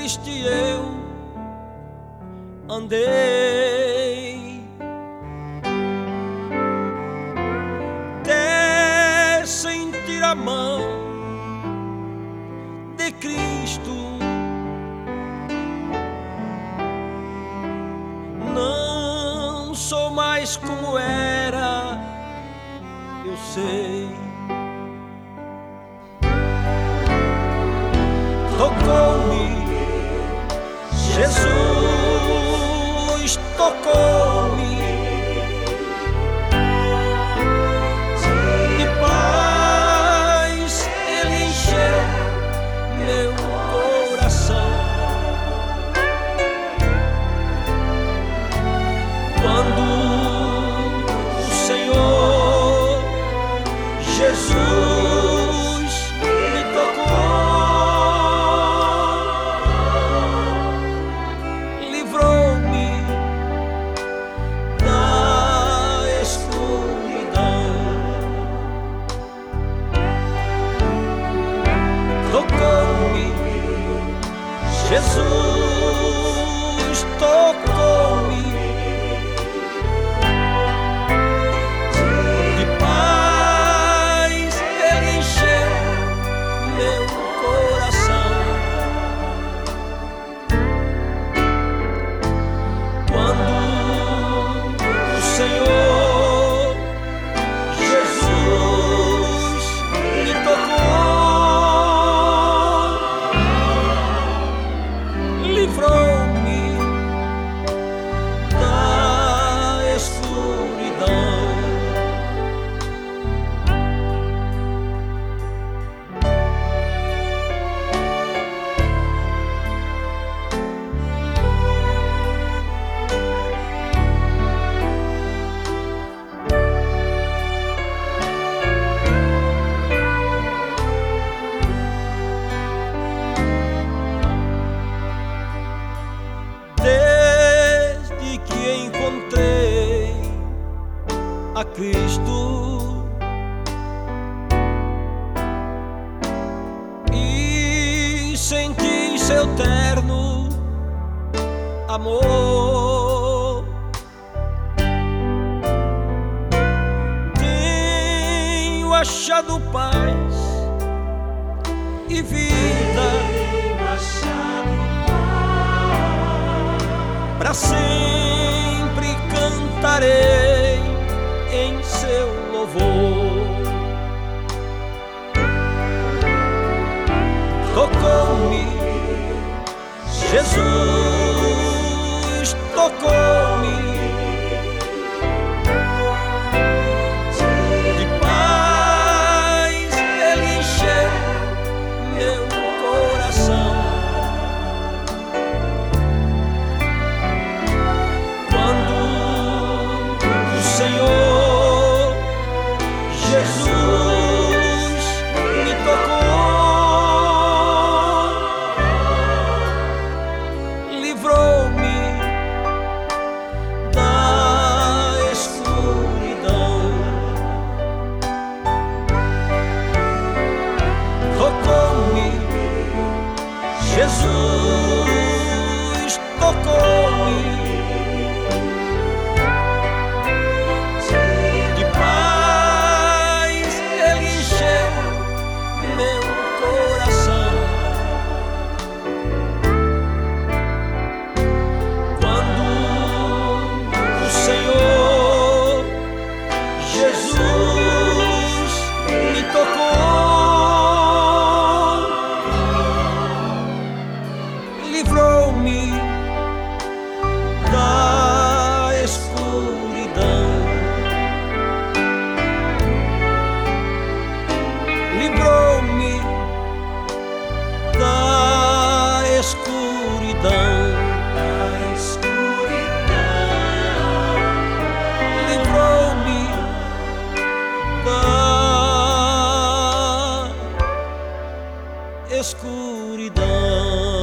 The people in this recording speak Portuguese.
triste eu andei, até sentir a mão de Cristo. Não sou mais como era, eu sei. Tocou-me, Jesus tocou-me, de paz Ele encheu meu coração. Quando o Senhor Jesus me tocou, Jesus tocou-me, de paz Ele encheu meu coração. Quando o Senhor Jesus me tocou, livrou-me da escuridão. Encontrei a Cristo e senti seu terno amor. Tenho achado paz e vida para sempre cantarei em seu louvor. Tocou-me, Jesus tocou-me, de paz Ele encheu meu coração. Senhor Jesus me tocou, livrou-me da escuridão. Tocou-me, Jesus tocou-me, livrou-me da escuridão. Livrou-me da escuridão. Livrou-me da escuridão.